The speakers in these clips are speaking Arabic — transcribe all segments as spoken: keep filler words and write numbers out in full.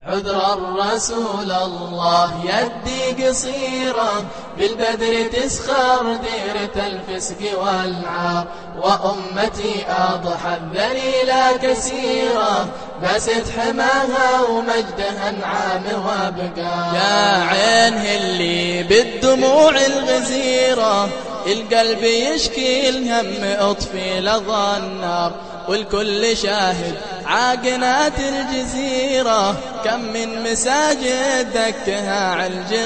عذر الرسول الله يدي قصيرة، بالبدر تسخر ديرة الفسق والعار، وأمتي أضحى الذليلة كثيرة، بست حماها ومجدها انعام وابقى. يا عين اللي بالدموع الغزيرة، القلب يشكي الهم اطفي لظى النار، والكل شاهد عاقنات الجزيرة، كم من مساجد دكها علج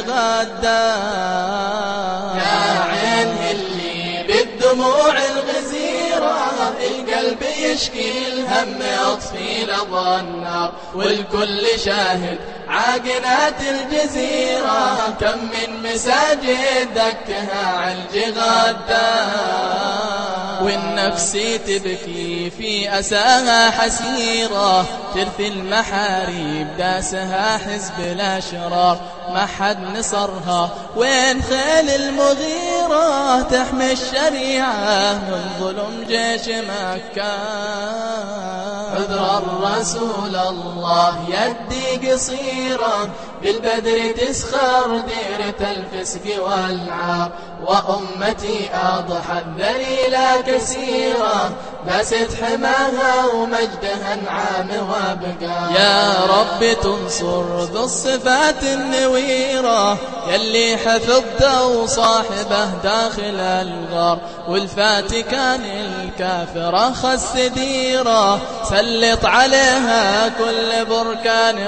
غدار. يا عين اللي بالدموع الغزيرة، القلب يشكي الهم يطفي لظى النار، والكل شاهد عاقنات الجزيرة، كم من مساجد دكها علج غدار. والنفس تبكي في أساها حسيرة، ترثي المحاريب داسها حزب الأشرار، ما حد نصرها وين خيل المغيرة، تحمي الشريعة من ظلم جيش مكة. عذر الرسول الله يدي قصيرة، بالبدر تسخر ديرة الفسق والعار، وأمتي أضحى الذليلة كثيرة، بست حماها ومجدها انعام وابقى. يا رب تنصر ذو الصفات النويرة، يلي حفظته وصاحبه داخل الغار، والفاتكان الكافرة خس ديرة، سلط عليها كل بركان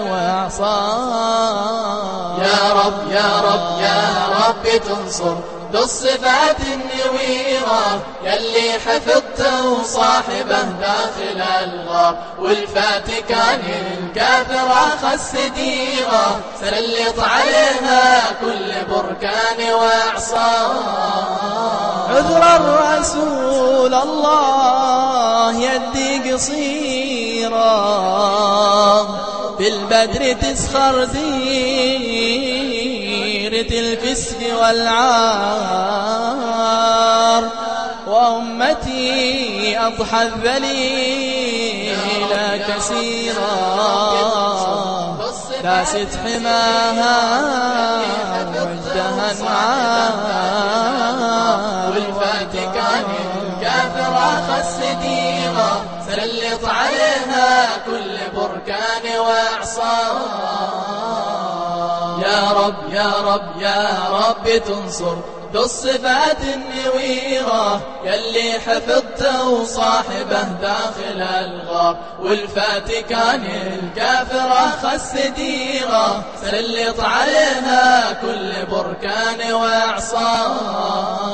وإعصار. يا رب يا رب يا رب تنصر ذو الصفات النويرة، يلي حفظته وصاحبه داخل الغار، والفاتكان الكافرة خس ديرة، سلط عليها كل بركان وإعصار. عذر الرسول الله يدي قصيرة، بالبدر تسخر ديرة الفسق والعار، وأمتي أضحى الذليلة كثيرا، داست حماها وجدها انعام، والفاتكان الكافرة خس ديرة، سلط عليها كل بركان وإعصار. يا رب يا رب يا رب تنصر ذو الصفات النويرة، يلي حفظته وصاحبه داخل الغار، والفاتكان الكافرة خس ديرة، سلط عليها كل بركان وإعصار.